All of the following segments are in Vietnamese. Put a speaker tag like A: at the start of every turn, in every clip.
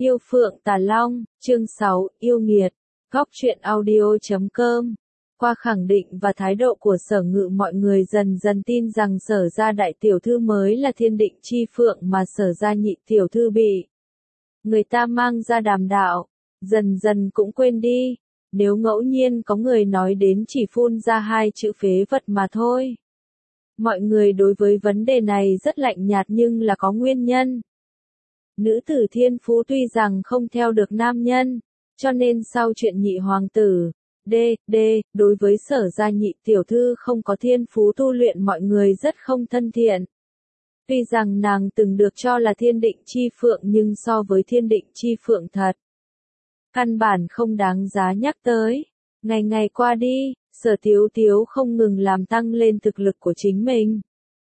A: Yêu Phượng Tà Long, chương 6, yêu nghiệt. Góc truyện audio.com. Qua khẳng định và thái độ của Sở Ngự, mọi người dần dần tin rằng Sở gia đại tiểu thư mới là Thiên Định Chi Phượng mà Sở gia nhị tiểu thư bị người ta mang ra đàm đạo, dần dần cũng quên đi. Nếu ngẫu nhiên có người nói đến chỉ phun ra hai chữ phế vật mà thôi. Mọi người đối với vấn đề này rất lạnh nhạt nhưng là có nguyên nhân. Nữ tử thiên phú tuy rằng không theo được nam nhân, cho nên sau chuyện nhị hoàng tử, đối với Sở gia nhị tiểu thư không có thiên phú tu luyện mọi người rất không thân thiện. Tuy rằng nàng từng được cho là Thiên Định Chi Phượng nhưng so với Thiên Định Chi Phượng thật, căn bản không đáng giá nhắc tới. Ngày ngày qua đi, Sở Tiếu Tiếu không ngừng làm tăng lên thực lực của chính mình.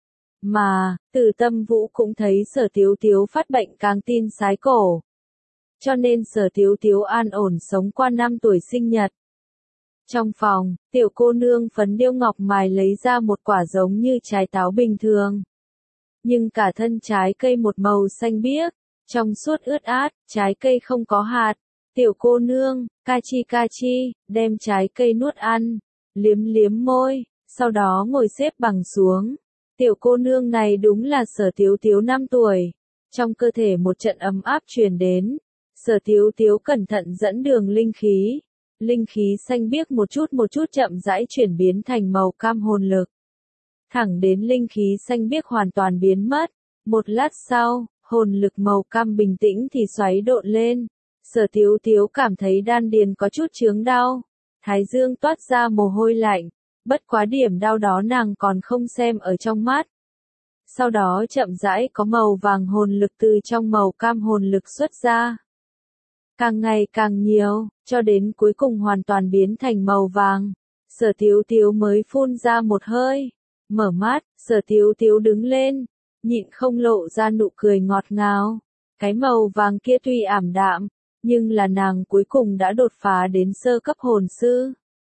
A: Mà, Từ Tâm Vũ cũng thấy Sở Tiếu Tiếu phát bệnh càng tin sái cổ. Cho nên Sở Tiếu Tiếu an ổn sống qua năm tuổi sinh nhật. Trong phòng, tiểu cô nương phấn điêu ngọc mài lấy ra một quả giống như trái táo bình thường. Nhưng cả thân trái cây một màu xanh biếc, trong suốt ướt át, trái cây không có hạt. Tiểu cô nương, ca chi, đem trái cây nuốt ăn, liếm liếm môi, sau đó ngồi xếp bằng xuống. Tiểu cô nương này đúng là Sở Tiếu Tiếu 5 tuổi. Trong cơ thể một trận ấm áp truyền đến. Sở Tiếu Tiếu cẩn thận dẫn đường linh khí. Linh khí xanh biếc một chút chậm rãi chuyển biến thành màu cam hồn lực. Thẳng đến linh khí xanh biếc hoàn toàn biến mất. Một lát sau, hồn lực màu cam bình tĩnh thì xoáy độn lên. Sở Tiếu Tiếu cảm thấy đan điền có chút chướng đau. Thái dương toát ra mồ hôi lạnh. Bất quá điểm đau đó nàng còn không xem ở trong mắt. Sau đó chậm rãi có màu vàng hồn lực từ trong màu cam hồn lực xuất ra. Càng ngày càng nhiều, cho đến cuối cùng hoàn toàn biến thành màu vàng. Sở Tiếu Tiếu mới phun ra một hơi. Mở mắt, Sở Tiếu Tiếu đứng lên, nhịn không lộ ra nụ cười ngọt ngào. Cái màu vàng kia tuy ảm đạm, nhưng là nàng cuối cùng đã đột phá đến sơ cấp hồn sư.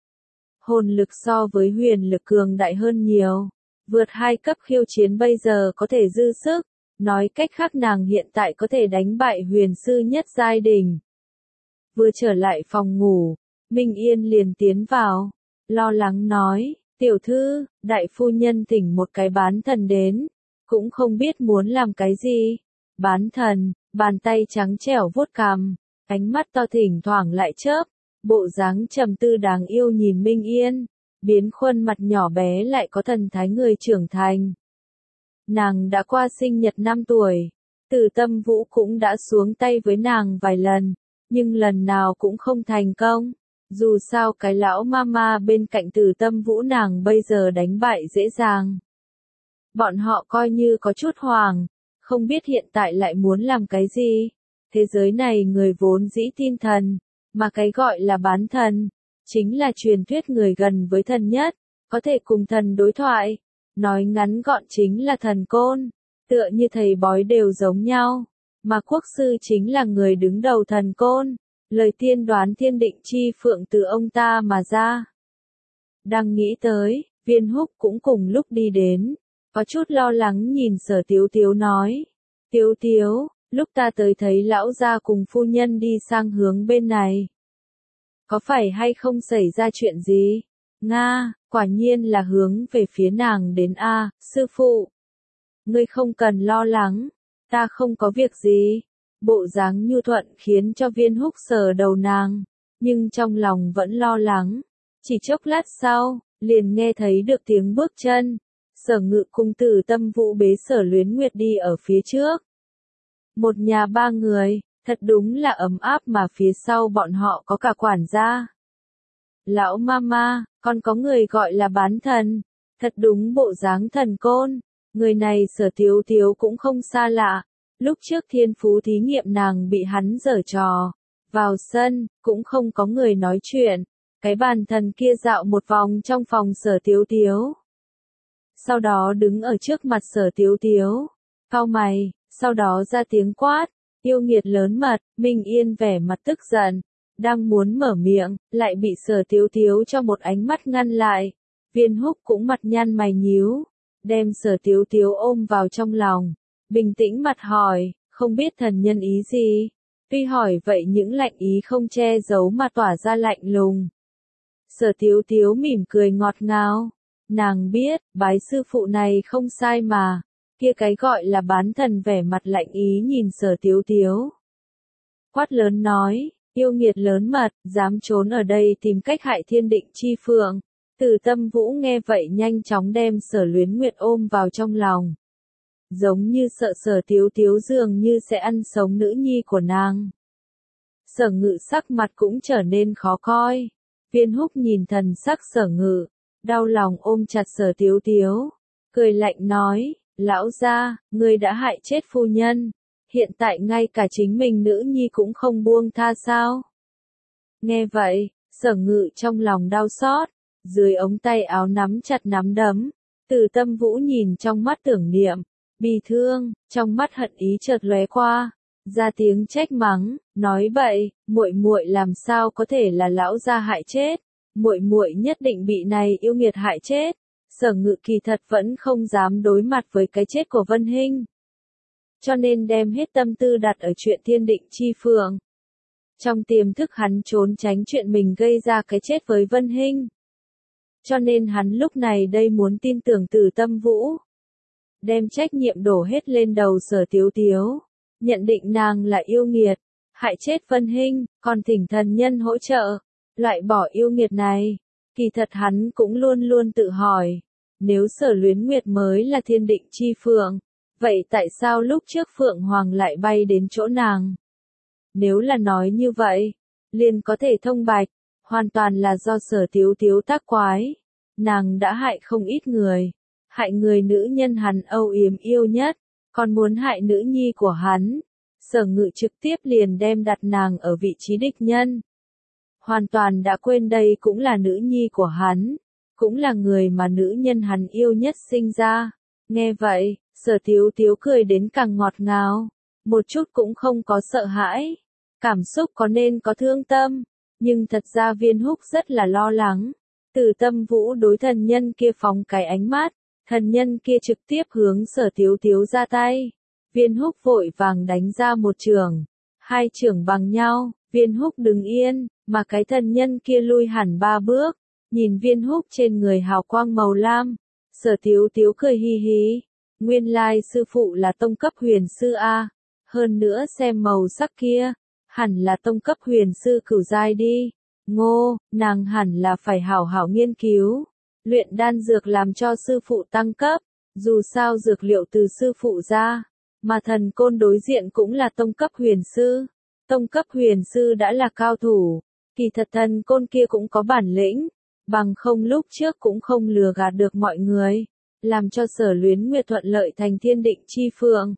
A: Hồn lực so với huyền lực cường đại hơn nhiều. Vượt 2 cấp khiêu chiến bây giờ có thể dư sức. Nói cách khác nàng hiện tại có thể đánh bại huyền sư nhất giai đỉnh. Vừa trở lại phòng ngủ, Minh Yên liền tiến vào. Lo lắng nói, tiểu thư, đại phu nhân thỉnh một cái bán thần đến. Cũng không biết muốn làm cái gì. Bán thần, bàn tay trắng trẻo vuốt cằm. Ánh mắt to thỉnh thoảng lại chớp. Bộ dáng trầm tư đáng yêu nhìn Minh Yên, biến khuôn mặt nhỏ bé lại có thần thái người trưởng thành. Nàng đã qua sinh nhật 5 tuổi, Từ Tâm Vũ cũng đã xuống tay với nàng vài lần, nhưng lần nào cũng không thành công. Dù sao cái lão mama bên cạnh Từ Tâm Vũ nàng bây giờ đánh bại dễ dàng. Bọn họ coi như có chút hoảng, không biết hiện tại lại muốn làm cái gì. Thế giới này người vốn dĩ tin thần. Mà cái gọi là bán thần, chính là truyền thuyết người gần với thần nhất, có thể cùng thần đối thoại. Nói ngắn gọn chính là thần côn, tựa như thầy bói đều giống nhau. Mà quốc sư chính là người đứng đầu thần côn, lời tiên đoán Thiên Định Chi Phượng từ ông ta mà ra. Đang nghĩ tới, Viên Húc cũng cùng lúc đi đến, có chút lo lắng nhìn Sở Tiếu Tiếu nói. Tiếu Tiếu, lúc ta tới thấy lão gia cùng phu nhân đi sang hướng bên này. Có phải hay không xảy ra chuyện gì? Nga, quả nhiên là hướng về phía nàng đến a, sư phụ. Ngươi không cần lo lắng, ta không có việc gì. Bộ dáng nhu thuận khiến cho Viên Húc sờ đầu nàng, nhưng trong lòng vẫn lo lắng. Chỉ chốc lát sau, liền nghe thấy được tiếng bước chân. Sở Ngự cùng Từ Tâm Vũ bế Sở Luyến Nguyệt đi ở phía trước. Một nhà 3 người, thật đúng là ấm áp mà phía sau bọn họ có cả quản gia. Lão mama, còn có người gọi là bán thần, thật đúng bộ dáng thần côn. Người này Sở Tiếu Tiếu cũng không xa lạ. Lúc trước thiên phú thí nghiệm nàng bị hắn giở trò. Vào sân, cũng không có người nói chuyện. Cái bàn thần kia dạo một vòng trong phòng Sở Tiếu Tiếu. Sau đó đứng ở trước mặt Sở Tiếu Tiếu. Cau mày. Sau đó ra tiếng quát, yêu nghiệt lớn mật. Minh Yên vẻ mặt tức giận, đang muốn mở miệng, lại bị Sở Tiếu Tiếu cho một ánh mắt ngăn lại. Viên Húc cũng mặt nhăn mày nhíu, đem Sở Tiếu Tiếu ôm vào trong lòng, bình tĩnh mặt hỏi, không biết thần nhân ý gì. Tuy hỏi vậy những lạnh ý không che giấu mà tỏa ra lạnh lùng. Sở Tiếu Tiếu mỉm cười ngọt ngào. Nàng biết, bái sư phụ này không sai mà. Kia cái gọi là bán thần vẻ mặt lạnh ý nhìn Sở Tiếu Tiếu. Quát lớn nói, yêu nghiệt lớn mật, dám trốn ở đây tìm cách hại Thiên Định Chi Phượng. Từ Tâm Vũ nghe vậy nhanh chóng đem Sở Luyến Nguyệt ôm vào trong lòng. Giống như sợ Sở Tiếu Tiếu dường như sẽ ăn sống nữ nhi của nàng. Sở Ngự sắc mặt cũng trở nên khó coi. Viên Húc nhìn thần sắc Sở Ngự, đau lòng ôm chặt Sở Tiếu Tiếu, cười lạnh nói, lão gia, ngươi đã hại chết phu nhân, hiện tại ngay cả chính mình nữ nhi cũng không buông tha sao? Nghe vậy, Sở Ngự trong lòng đau xót, dưới ống tay áo nắm chặt nắm đấm, Từ Tâm Vũ nhìn trong mắt tưởng niệm, bi thương, trong mắt hận ý chợt lóe qua, ra tiếng trách mắng, nói bậy, muội muội làm sao có thể là lão gia hại chết, muội muội nhất định bị này yêu nghiệt hại chết. Sở Ngự kỳ thật vẫn không dám đối mặt với cái chết của Vân Hinh, cho nên đem hết tâm tư đặt ở chuyện Thiên Định Chi Phượng. Trong tiềm thức hắn trốn tránh chuyện mình gây ra cái chết với Vân Hinh, cho nên hắn lúc này đây muốn tin tưởng Từ Tâm Vũ, đem trách nhiệm đổ hết lên đầu Sở Tiếu Tiếu, nhận định nàng là yêu nghiệt, hại chết Vân Hinh, còn thỉnh thần nhân hỗ trợ, loại bỏ yêu nghiệt này. Kỳ thật hắn cũng luôn luôn tự hỏi, nếu Sở Luyến Nguyệt mới là Thiên Định Chi Phượng, vậy tại sao lúc trước Phượng Hoàng lại bay đến chỗ nàng? Nếu là nói như vậy, liền có thể thông bạch, hoàn toàn là do Sở Tiếu Tiếu tác quái. Nàng đã hại không ít người, hại người nữ nhân hắn âu yếm yêu nhất, còn muốn hại nữ nhi của hắn. Sở Ngự trực tiếp liền đem đặt nàng ở vị trí địch nhân. Hoàn toàn đã quên đây cũng là nữ nhi của hắn, cũng là người mà nữ nhân hắn yêu nhất sinh ra. Nghe vậy, Sở Tiếu Tiếu cười đến càng ngọt ngào, một chút cũng không có sợ hãi, cảm xúc có nên có thương tâm, nhưng thật ra Viên Húc rất là lo lắng. Từ Tâm Vũ đối thần nhân kia phóng cái ánh mắt, thần nhân kia trực tiếp hướng Sở Tiếu Tiếu ra tay. Viên Húc vội vàng đánh ra một chưởng, hai chưởng bằng nhau, Viên Húc đứng yên, mà cái thần nhân kia lui hẳn 3 bước, nhìn Viên Húc trên người hào quang màu lam. Sở Tiếu Tiếu cười hi hi, nguyên lai sư phụ là tông cấp huyền sư a, hơn nữa xem màu sắc kia, hẳn là tông cấp huyền sư cửu giai đi. Ngô, nàng hẳn là phải hảo hảo nghiên cứu, luyện đan dược làm cho sư phụ tăng cấp, dù sao dược liệu từ sư phụ ra, mà thần côn đối diện cũng là tông cấp huyền sư. Tông cấp huyền sư đã là cao thủ, kỳ thật thần côn kia cũng có bản lĩnh, bằng không lúc trước cũng không lừa gạt được mọi người, làm cho Sở Luyến Nguyệt thuận lợi thành Thiên Định Chi Phượng.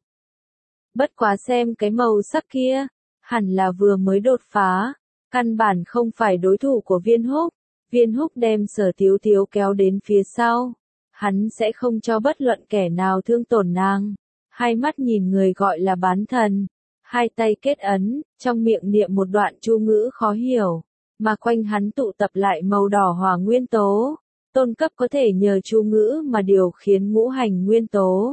A: Bất quá xem cái màu sắc kia, hẳn là vừa mới đột phá, căn bản không phải đối thủ của Viên Húc. Viên Húc đem Sở Tiếu Tiếu kéo đến phía sau, hắn sẽ không cho bất luận kẻ nào thương tổn nàng. Hai mắt nhìn người gọi là bán thần, hai tay kết ấn, trong miệng niệm một đoạn chú ngữ khó hiểu, mà quanh hắn tụ tập lại màu đỏ hỏa nguyên tố. Tôn cấp có thể nhờ chú ngữ mà điều khiến ngũ hành nguyên tố,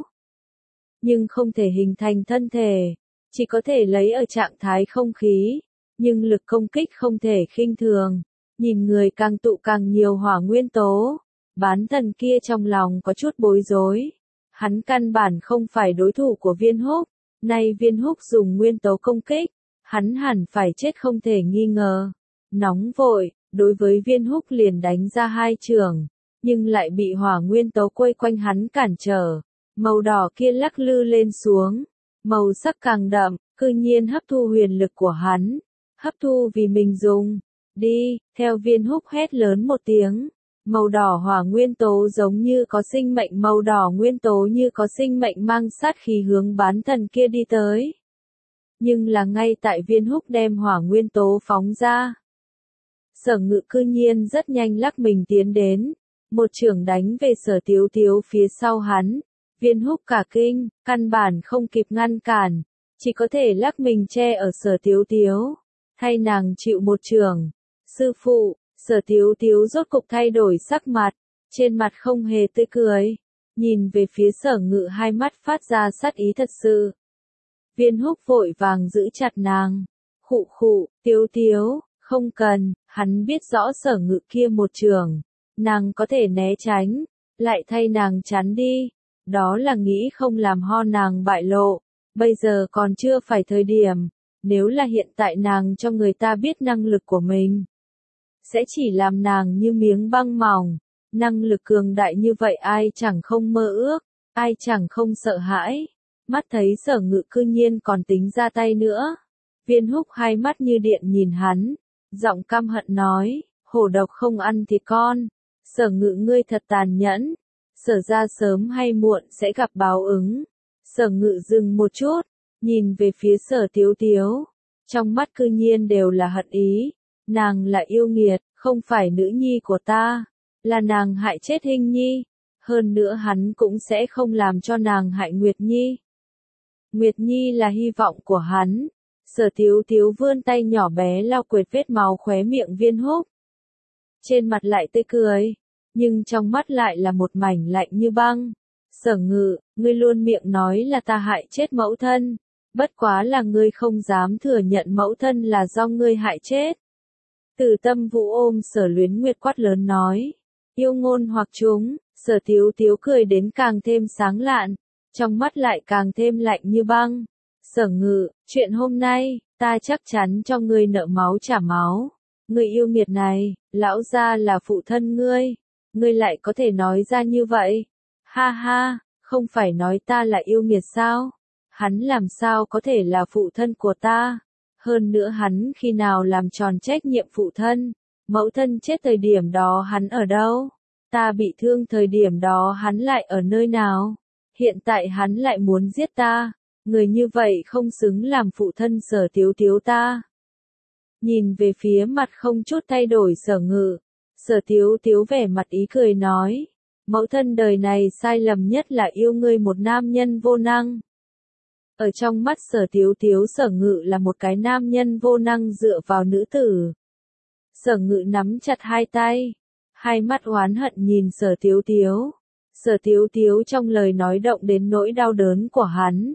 A: nhưng không thể hình thành thân thể, chỉ có thể lấy ở trạng thái không khí, nhưng lực công kích không thể khinh thường. Nhìn người càng tụ càng nhiều hỏa nguyên tố, bán thần kia trong lòng có chút bối rối. Hắn căn bản không phải đối thủ của Viên Húc, nay Viên Húc dùng nguyên tố công kích, hắn hẳn phải chết không thể nghi ngờ. Nóng vội, đối với Viên Húc liền đánh ra hai chưởng, nhưng lại bị hỏa nguyên tố quây quanh hắn cản trở. Màu đỏ kia lắc lư lên xuống, màu sắc càng đậm, cư nhiên hấp thu huyền lực của hắn, hấp thu vì mình dùng. Đi, theo Viên Húc hét lớn một tiếng, màu đỏ hỏa nguyên tố giống như có sinh mệnh, màu đỏ nguyên tố như có sinh mệnh mang sát khí hướng bán thần kia đi tới. Nhưng là ngay tại Viên Húc đem hỏa nguyên tố phóng ra, Sở Ngự cư nhiên rất nhanh lắc mình tiến đến, một chưởng đánh về Sở Tiếu Tiếu phía sau hắn. Viên Húc cả kinh, căn bản không kịp ngăn cản, chỉ có thể lắc mình che ở Sở Tiếu Tiếu, thay nàng chịu một chưởng. Sư phụ, Sở Tiếu Tiếu rốt cục thay đổi sắc mặt, trên mặt không hề tươi cười, nhìn về phía Sở Ngự hai mắt phát ra sát ý thật sự. Viên Húc vội vàng giữ chặt nàng, Khụ khụ, Tiếu Tiếu, không cần, hắn biết rõ Sở Ngự kia một trường, nàng có thể né tránh, lại thay nàng chắn đi, đó là nghĩ không làm ho nàng bại lộ, bây giờ còn chưa phải thời điểm, nếu là hiện tại nàng cho người ta biết năng lực của mình, sẽ chỉ làm nàng như miếng băng mỏng, năng lực cường đại như vậy ai chẳng không mơ ước, ai chẳng không sợ hãi, mắt thấy Sở Ngự cư nhiên còn tính ra tay nữa, Viên Húc hai mắt như điện nhìn hắn, giọng căm hận nói, hổ độc không ăn thịt con, Sở Ngự ngươi thật tàn nhẫn, Sở ra sớm hay muộn sẽ gặp báo ứng. Sở Ngự dừng một chút, nhìn về phía Sở Tiếu Tiếu, trong mắt cư nhiên đều là hận ý, nàng là yêu nghiệt, không phải nữ nhi của ta, là nàng hại chết Hinh Nhi, hơn nữa hắn cũng sẽ không làm cho nàng hại Nguyệt Nhi. Nguyệt Nhi là hy vọng của hắn. Sở Tiếu Tiếu vươn tay nhỏ bé lau quệt vết máu khóe miệng Viên Húc. Trên mặt lại tươi cười, nhưng trong mắt lại là một mảnh lạnh như băng. Sở Ngự, ngươi luôn miệng nói là ta hại chết mẫu thân, bất quá là ngươi không dám thừa nhận mẫu thân là do ngươi hại chết. Từ Tâm Vũ ôm Sở Luyến Nguyệt quát lớn nói, yêu ngôn hoặc chúng, Sở Tiếu Tiếu cười đến càng thêm sáng lạn, trong mắt lại càng thêm lạnh như băng. Sở Ngự, chuyện hôm nay, ta chắc chắn cho ngươi nợ máu trả máu. Ngươi yêu nghiệt này, lão gia là phụ thân ngươi lại có thể nói ra như vậy. Ha ha, không phải nói ta là yêu nghiệt sao? Hắn làm sao có thể là phụ thân của ta? Hơn nữa hắn khi nào làm tròn trách nhiệm phụ thân? Mẫu thân chết thời điểm đó hắn ở đâu? Ta bị thương thời điểm đó hắn lại ở nơi nào? Hiện tại hắn lại muốn giết ta. Người như vậy không xứng làm phụ thân Sở Tiếu Tiếu ta. Nhìn về phía mặt không chút thay đổi Sở Ngự, Sở Tiếu Tiếu vẻ mặt ý cười nói, mẫu thân đời này sai lầm nhất là yêu ngươi một nam nhân vô năng. Ở trong mắt Sở Tiếu Tiếu Sở Ngự là một cái nam nhân vô năng dựa vào nữ tử. Sở Ngự nắm chặt hai tay, hai mắt oán hận nhìn Sở Tiếu Tiếu. Sở Tiếu Tiếu trong lời nói động đến nỗi đau đớn của hắn.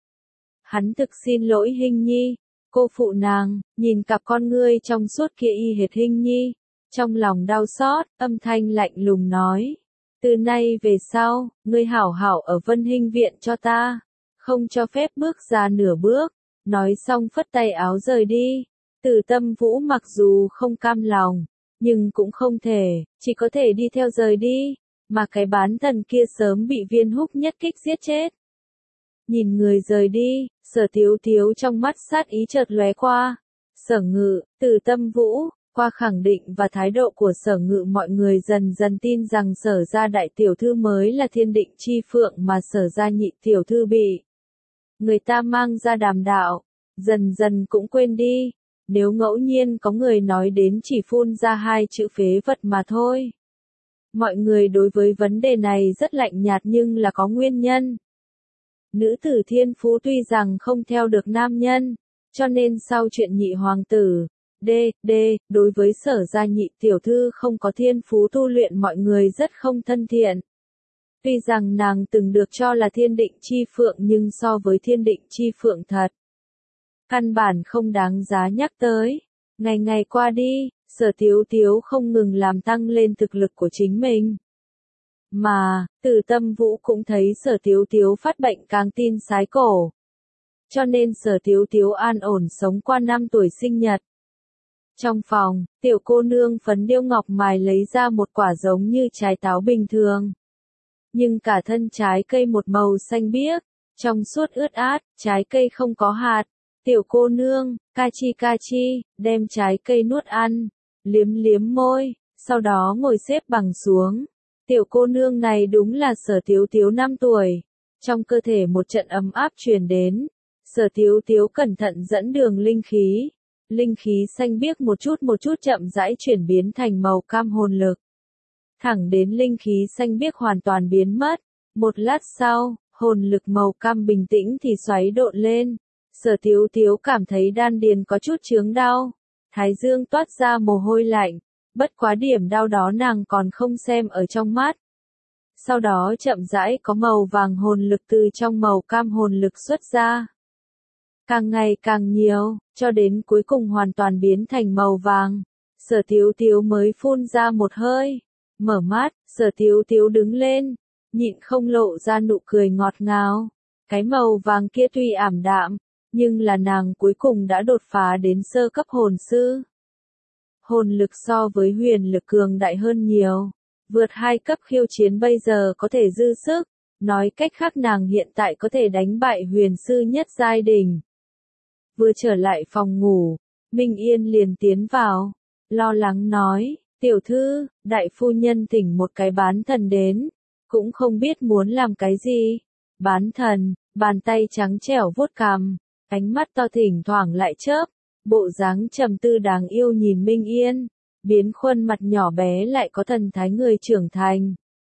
A: Hắn thực xin lỗi Hinh Nhi, cô phụ nàng, nhìn cặp con ngươi trong suốt kia y hệt Hinh Nhi, trong lòng đau xót, âm thanh lạnh lùng nói, từ nay về sau, ngươi hảo hảo ở Vân Hinh viện cho ta, không cho phép bước ra nửa bước, nói xong phất tay áo rời đi. Từ Tâm Vũ mặc dù không cam lòng, nhưng cũng không thể, chỉ có thể đi theo rời đi, mà cái bán thần kia sớm bị Viên Húc nhất kích giết chết. Nhìn người rời đi, Sở Tiếu Tiếu trong mắt sát ý chợt lóe qua. Sở Ngự, Từ Tâm Vũ, qua khẳng định và thái độ của Sở Ngự mọi người dần dần tin rằng Sở gia đại tiểu thư mới là Thiên Định Chi Phượng mà Sở gia nhị tiểu thư bị người ta mang ra đàm đạo, dần dần cũng quên đi. Nếu ngẫu nhiên có người nói đến chỉ phun ra hai chữ phế vật mà thôi. Mọi người đối với vấn đề này rất lạnh nhạt nhưng là có nguyên nhân. Nữ tử thiên phú tuy rằng không theo được nam nhân, cho nên sau chuyện nhị hoàng tử, đối với Sở gia nhị tiểu thư không có thiên phú tu luyện mọi người rất không thân thiện. Tuy rằng nàng từng được cho là Thiên Định Chi Phượng nhưng so với Thiên Định Chi Phượng thật, căn bản không đáng giá nhắc tới. Ngày ngày qua đi, Sở Tiếu Tiếu không ngừng làm tăng lên thực lực của chính mình. Mà, Từ Tâm Vũ cũng thấy Sở Tiếu Tiếu phát bệnh càng tin sái cổ. Cho nên Sở Tiếu Tiếu an ổn sống qua năm tuổi sinh nhật. Trong phòng, tiểu cô nương phấn điêu ngọc mài lấy ra một quả giống như trái táo bình thường. Nhưng cả thân trái cây một màu xanh biếc, trong suốt ướt át, trái cây không có hạt. Tiểu cô nương, ca chi, đem trái cây nuốt ăn, liếm liếm môi, sau đó ngồi xếp bằng xuống. Tiểu cô nương này đúng là Sở Tiếu Tiếu 5 tuổi. Trong cơ thể một trận ấm áp truyền đến. Sở Tiếu Tiếu cẩn thận dẫn đường linh khí xanh biếc một chút chậm rãi chuyển biến thành màu cam hồn lực. Thẳng đến linh khí xanh biếc hoàn toàn biến mất. Một lát sau, hồn lực màu cam bình tĩnh thì xoáy độn lên. Sở Tiếu Tiếu cảm thấy đan điền có chút chướng đau. Thái dương toát ra mồ hôi lạnh. Bất quá điểm đau đó nàng còn không xem ở trong mắt. Sau đó chậm rãi có màu vàng hồn lực từ trong màu cam hồn lực xuất ra. càng ngày càng nhiều, cho đến cuối cùng hoàn toàn biến thành màu vàng. Sở Tiếu Tiếu mới phun ra một hơi, mở mắt, Sở Tiếu Tiếu đứng lên, nhịn không lộ ra nụ cười ngọt ngào. Cái màu vàng kia tuy ảm đạm, nhưng là nàng cuối cùng đã đột phá đến sơ cấp hồn sư. Hồn lực so với huyền lực cường đại hơn nhiều, vượt 2 cấp khiêu chiến bây giờ có thể dư sức, nói cách khác nàng hiện tại có thể đánh bại huyền sư nhất giai đỉnh. Vừa trở lại phòng ngủ, Minh Yên liền tiến vào, lo lắng nói, tiểu thư, đại phu nhân thỉnh một cái bán thần đến, cũng không biết muốn làm cái gì. Bán thần, bàn tay trắng trẻo vuốt cằm, ánh mắt to thỉnh thoảng lại chớp, bộ dáng trầm tư đáng yêu nhìn Minh Yên, biến khuôn mặt nhỏ bé lại có thần thái người trưởng thành.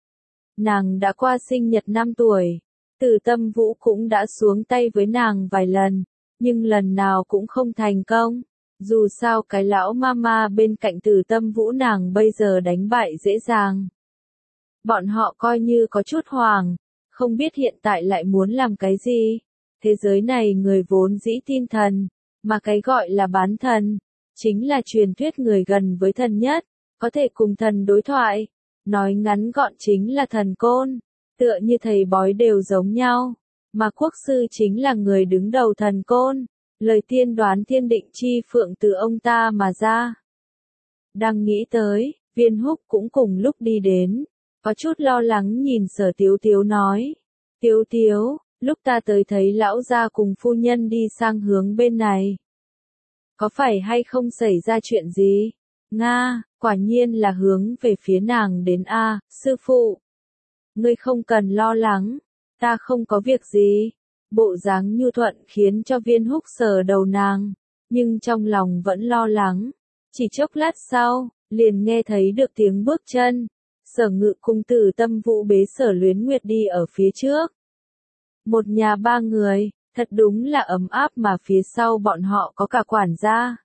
A: Nàng đã qua sinh nhật 5 tuổi, Từ Tâm Vũ cũng đã xuống tay với nàng vài lần, nhưng lần nào cũng không thành công. Dù sao cái lão mama bên cạnh Từ Tâm Vũ nàng bây giờ đánh bại dễ dàng. Bọn họ coi như có chút hoảng, không biết hiện tại lại muốn làm cái gì. Thế giới này người vốn dĩ tin thần, mà cái gọi là bán thần, chính là truyền thuyết người gần với thần nhất, có thể cùng thần đối thoại. Nói ngắn gọn chính là thần côn, tựa như thầy bói đều giống nhau, mà quốc sư chính là người đứng đầu thần côn, lời tiên đoán thiên định chi phượng từ ông ta mà ra. Đang nghĩ tới, Viên Húc cũng cùng lúc đi đến, có chút lo lắng nhìn Sở Tiếu Tiếu nói, Tiếu Tiếu, lúc ta tới thấy lão gia cùng phu nhân đi sang hướng bên này. Có phải hay không xảy ra chuyện gì? Nga, quả nhiên là hướng về phía nàng đến a, sư phụ. Ngươi không cần lo lắng, ta không có việc gì. Bộ dáng nhu thuận khiến cho Viên Húc sờ đầu nàng, nhưng trong lòng vẫn lo lắng. Chỉ chốc lát sau, liền nghe thấy được tiếng bước chân. Sở Ngự cùng Từ Tâm Vũ bế Sở Luyến Nguyệt đi ở phía trước. Một nhà 3 người, thật đúng là ấm áp mà phía sau bọn họ có cả quản gia.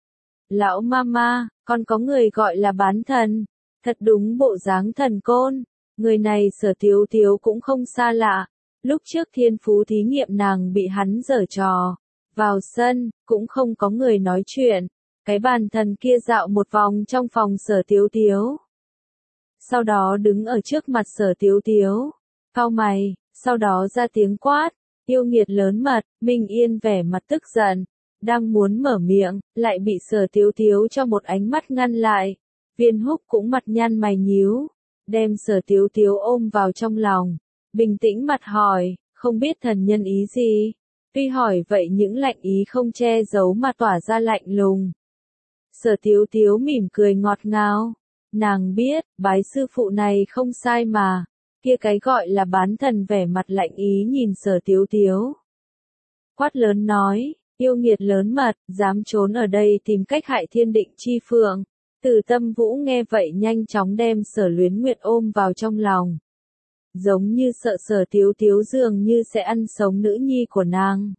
A: Lão mama, còn có người gọi là bán thần, thật đúng bộ dáng thần côn. Người này Sở Tiếu Tiếu cũng không xa lạ, lúc trước thiên phú thí nghiệm nàng bị hắn giở trò. Vào sân, cũng không có người nói chuyện, cái bàn thần kia dạo một vòng trong phòng Sở Tiếu Tiếu. Sau đó đứng ở trước mặt Sở Tiếu Tiếu, cau mày, sau đó ra tiếng quát, yêu nghiệt lớn mật. Minh Yên vẻ mặt tức giận, đang muốn mở miệng, lại bị Sở Tiếu Tiếu cho một ánh mắt ngăn lại. Viên Húc cũng mặt nhăn mày nhíu, đem Sở Tiếu Tiếu ôm vào trong lòng, bình tĩnh mặt hỏi, không biết thần nhân ý gì. Tuy hỏi vậy những lạnh ý không che giấu mà tỏa ra lạnh lùng. Sở Tiếu Tiếu mỉm cười ngọt ngào, nàng biết, bái sư phụ này không sai mà. Kia cái gọi là bán thần vẻ mặt lạnh ý nhìn Sở Tiếu Tiếu. Quát lớn nói, yêu nghiệt lớn mật, dám trốn ở đây tìm cách hại thiên định chi phượng. Từ Tâm Vũ nghe vậy nhanh chóng đem Sở Luyến Nguyệt ôm vào trong lòng. Giống như sợ Sở Tiếu Tiếu dường như sẽ ăn sống nữ nhi của nàng.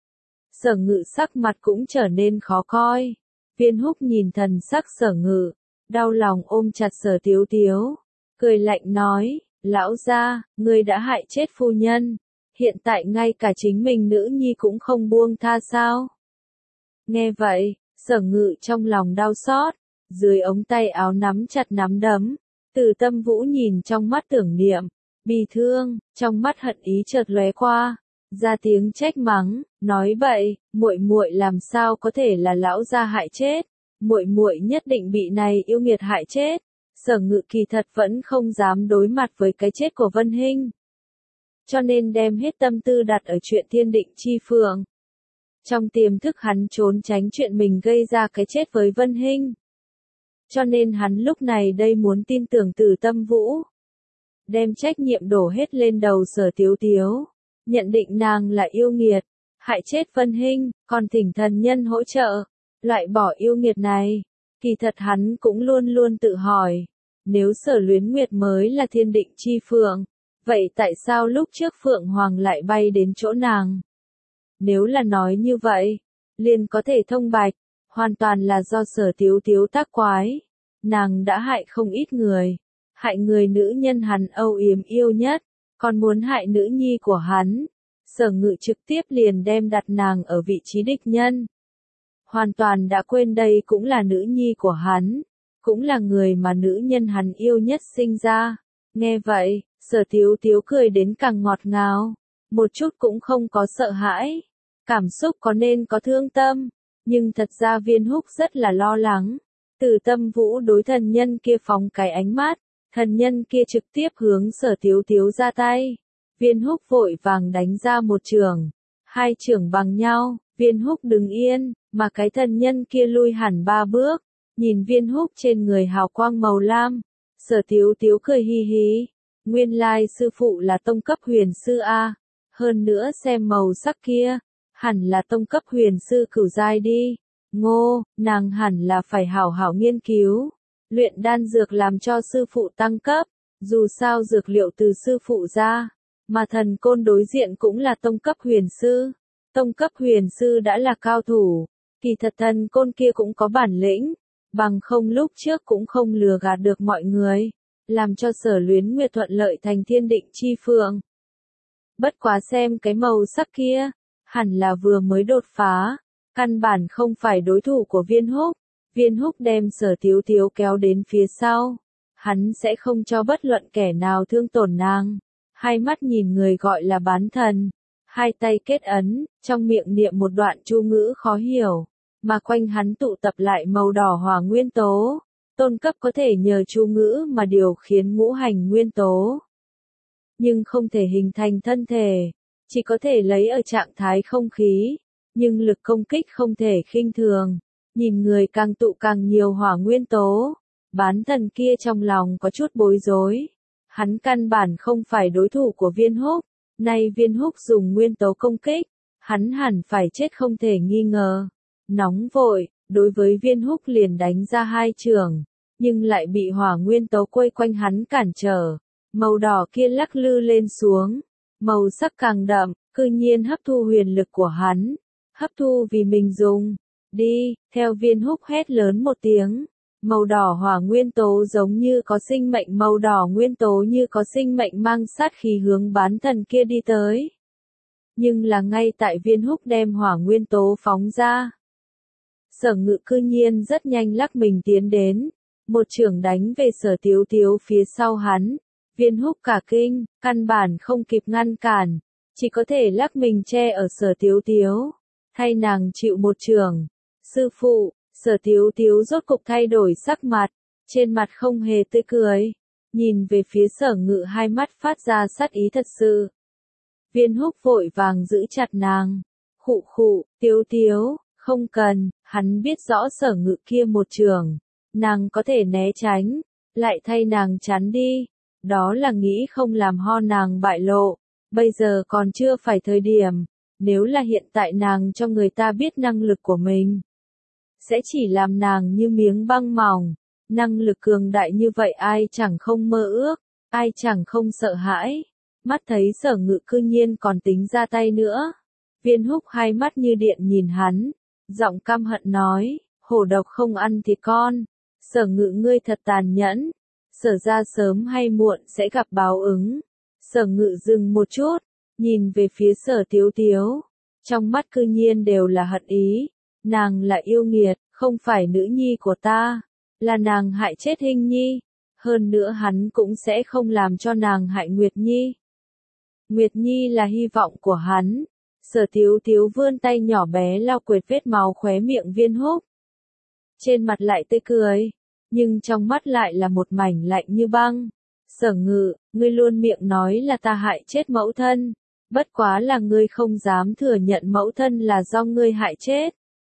A: Sở Ngự sắc mặt cũng trở nên khó coi. Viên Húc nhìn thần sắc Sở Ngự, đau lòng ôm chặt Sở Tiếu Tiếu, cười lạnh nói, lão gia, ngươi đã hại chết phu nhân, hiện tại ngay cả chính mình nữ nhi cũng không buông tha sao? Nghe vậy, Sở Ngự trong lòng đau xót, dưới ống tay áo nắm chặt nắm đấm. Từ Tâm Vũ nhìn trong mắt tưởng niệm, bi thương, trong mắt hận ý chợt lóe qua, ra tiếng trách mắng, nói bậy, muội muội làm sao có thể là lão gia hại chết? Muội muội nhất định bị này yêu nghiệt hại chết. Sở Ngự kỳ thật vẫn không dám đối mặt với cái chết của Vân Hinh, cho nên đem hết tâm tư đặt ở chuyện thiên định chi phượng. Trong tiềm thức hắn trốn tránh chuyện mình gây ra cái chết với Vân Hinh, cho nên hắn lúc này đây muốn tin tưởng Từ Tâm Vũ, đem trách nhiệm đổ hết lên đầu Sở Tiếu Tiếu, nhận định nàng là yêu nghiệt, hại chết Vân Hinh, còn thỉnh thần nhân hỗ trợ, loại bỏ yêu nghiệt này. Kỳ thật hắn cũng luôn luôn tự hỏi, nếu Sở Luyến Nguyệt mới là thiên định chi phượng, vậy tại sao lúc trước Phượng Hoàng lại bay đến chỗ nàng? Nếu là nói như vậy, liền có thể thông bạch, hoàn toàn là do Sở Tiếu Tiếu tác quái. Nàng đã hại không ít người, hại người nữ nhân hắn âu yếm yêu nhất, còn muốn hại nữ nhi của hắn. Sở Ngự trực tiếp liền đem đặt nàng ở vị trí địch nhân. Hoàn toàn đã quên đây cũng là nữ nhi của hắn, cũng là người mà nữ nhân hắn yêu nhất sinh ra. Nghe vậy, Sở Tiếu Tiếu cười đến càng ngọt ngào, một chút cũng không có sợ hãi. Cảm xúc có nên có thương tâm, nhưng thật ra Viên Húc rất là lo lắng. Từ Tâm Vũ đối thần nhân kia phóng cái ánh mắt, thần nhân kia trực tiếp hướng Sở Tiếu Tiếu ra tay. Viên Húc vội vàng đánh ra một chưởng, hai chưởng bằng nhau, Viên Húc đứng yên, mà cái thần nhân kia lui hẳn 3 bước, nhìn Viên Húc trên người hào quang màu lam. Sở Tiếu Tiếu cười hi hi, nguyên lai sư phụ là tông cấp huyền sư a, hơn nữa xem màu sắc kia, hẳn là tông cấp huyền sư cửu giai đi. Ngô, nàng hẳn là phải hảo hảo nghiên cứu, luyện đan dược làm cho sư phụ tăng cấp, dù sao dược liệu từ sư phụ ra, mà thần côn đối diện cũng là tông cấp huyền sư. Tông cấp huyền sư đã là cao thủ, kỳ thật thần côn kia cũng có bản lĩnh, bằng không lúc trước cũng không lừa gạt được mọi người, làm cho Sở Luyến Nguyệt thuận lợi thành thiên định chi phượng. Bất quá xem cái màu sắc kia, hẳn là vừa mới đột phá, căn bản không phải đối thủ của Viên Húc. Viên Húc đem Sở Tiếu Tiếu kéo đến phía sau, hắn sẽ không cho bất luận kẻ nào thương tổn nàng. Hai mắt nhìn người gọi là bán thần, hai tay kết ấn, trong miệng niệm một đoạn chú ngữ khó hiểu, mà quanh hắn tụ tập lại màu đỏ hỏa nguyên tố. Tôn cấp có thể nhờ chú ngữ mà điều khiến ngũ hành nguyên tố, nhưng không thể hình thành thân thể, chỉ có thể lấy ở trạng thái không khí, nhưng lực công kích không thể khinh thường. Nhìn người càng tụ càng nhiều hỏa nguyên tố, bán thần kia trong lòng có chút bối rối. Hắn căn bản không phải đối thủ của Viên Húc, nay Viên Húc dùng nguyên tố công kích, hắn hẳn phải chết không thể nghi ngờ. Nóng vội, đối với Viên Húc liền đánh ra hai chưởng, nhưng lại bị hỏa nguyên tố quây quanh hắn cản trở. Màu đỏ kia lắc lư lên xuống, màu sắc càng đậm, cư nhiên hấp thu huyền lực của hắn, hấp thu vì mình dùng. Đi, theo Viên Húc hét lớn một tiếng, màu đỏ hỏa nguyên tố giống như có sinh mệnh, màu đỏ nguyên tố như có sinh mệnh mang sát khí hướng bán thần kia đi tới. Nhưng là ngay tại Viên Húc đem hỏa nguyên tố phóng ra, Sở Ngự cư nhiên rất nhanh lắc mình tiến đến, một chưởng đánh về Sở Tiếu Tiếu phía sau hắn. Viên Húc cả kinh, căn bản không kịp ngăn cản, chỉ có thể lắc mình che ở Sở Tiếu Tiếu, thay nàng chịu một chưởng. Sư phụ, Sở Tiếu Tiếu rốt cục thay đổi sắc mặt, trên mặt không hề tươi cười, nhìn về phía Sở Ngự hai mắt phát ra sát ý thật sự. Viên Húc vội vàng giữ chặt nàng, khụ khụ, Tiếu Tiếu, không cần, hắn biết rõ Sở Ngự kia một chưởng, nàng có thể né tránh, lại thay nàng chắn đi, đó là nghĩ không làm ho nàng bại lộ, bây giờ còn chưa phải thời điểm, nếu là hiện tại nàng cho người ta biết năng lực của mình, sẽ chỉ làm nàng như miếng băng mỏng. Năng lực cường đại như vậy ai chẳng không mơ ước, ai chẳng không sợ hãi. Mắt thấy Sở Ngự cư nhiên còn tính ra tay nữa. Viên Húc hai mắt như điện nhìn hắn, giọng căm hận nói, hổ độc không ăn thịt con. Sở Ngự ngươi thật tàn nhẫn, Sở ra sớm hay muộn sẽ gặp báo ứng. Sở Ngự dừng một chút, nhìn về phía Sở Tiếu Tiếu, trong mắt cư nhiên đều là hận ý. Nàng là yêu nghiệt, không phải nữ nhi của ta, là nàng hại chết Hinh Nhi, hơn nữa hắn cũng sẽ không làm cho nàng hại Nguyệt Nhi. Nguyệt Nhi là hy vọng của hắn. Sở Tiếu Tiếu vươn tay nhỏ bé lau quệt vết máu khóe miệng Viên Húc. Trên mặt lại tươi cười, nhưng trong mắt lại là một mảnh lạnh như băng. Sở Ngự, ngươi luôn miệng nói là ta hại chết mẫu thân, bất quá là ngươi không dám thừa nhận mẫu thân là do ngươi hại chết.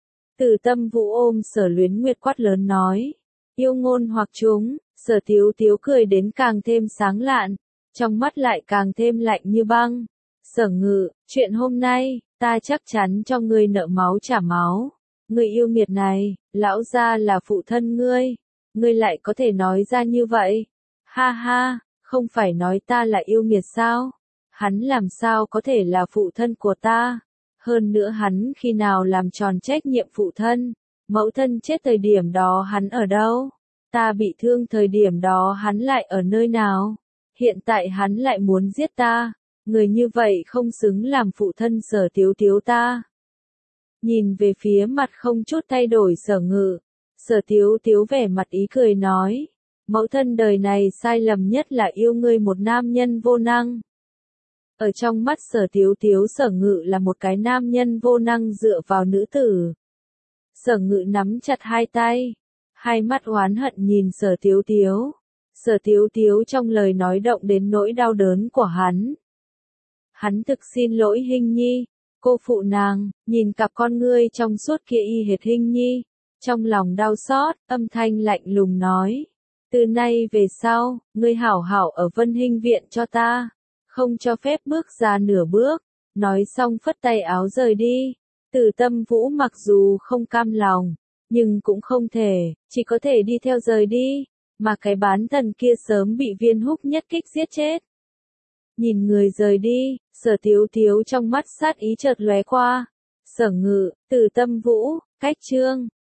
A: Từ Tâm Vũ ôm Sở Luyến Nguyệt quát lớn nói, yêu ngôn hoặc chúng. Sở Tiếu Tiếu cười đến càng thêm sáng lạn, trong mắt lại càng thêm lạnh như băng. Sở Ngự, chuyện hôm nay, ta chắc chắn cho ngươi nợ máu trả máu. Người yêu nghiệt này, lão gia là phụ thân ngươi lại có thể nói ra như vậy. Ha ha, không phải nói ta là yêu nghiệt sao? Hắn làm sao có thể là phụ thân của ta? Hơn nữa hắn khi nào làm tròn trách nhiệm phụ thân? Mẫu thân chết thời điểm đó hắn ở đâu? Ta bị thương thời điểm đó hắn lại ở nơi nào? Hiện tại hắn lại muốn giết ta. Người như vậy không xứng làm phụ thân Sở Tiếu Tiếu ta. Nhìn về phía mặt không chút thay đổi Sở Ngự, Sở Tiếu Tiếu vẻ mặt ý cười nói, mẫu thân đời này sai lầm nhất là yêu ngươi một nam nhân vô năng. Ở trong mắt Sở Tiếu Tiếu Sở Ngự là một cái nam nhân vô năng dựa vào nữ tử. Sở Ngự nắm chặt hai tay, hai mắt oán hận nhìn Sở Tiếu Tiếu. Sở Tiếu Tiếu trong lời nói động đến nỗi đau đớn của hắn. Hắn thực xin lỗi Hinh Nhi, cô phụ nàng, nhìn cặp con ngươi trong suốt kia y hệt Hinh Nhi, trong lòng đau xót, âm thanh lạnh lùng nói, từ nay về sau, ngươi hảo hảo ở Vân Hinh viện cho ta, không cho phép bước ra nửa bước. Nói xong phất tay áo rời đi. Từ Tâm Vũ mặc dù không cam lòng, nhưng cũng không thể, chỉ có thể đi theo rời đi, mà cái bán thần kia sớm bị Viên Húc nhất kích giết chết. Nhìn người rời đi, Sở Tiếu Tiếu trong mắt sát ý chợt lóe qua. Sở Ngự, Từ Tâm Vũ, cách chương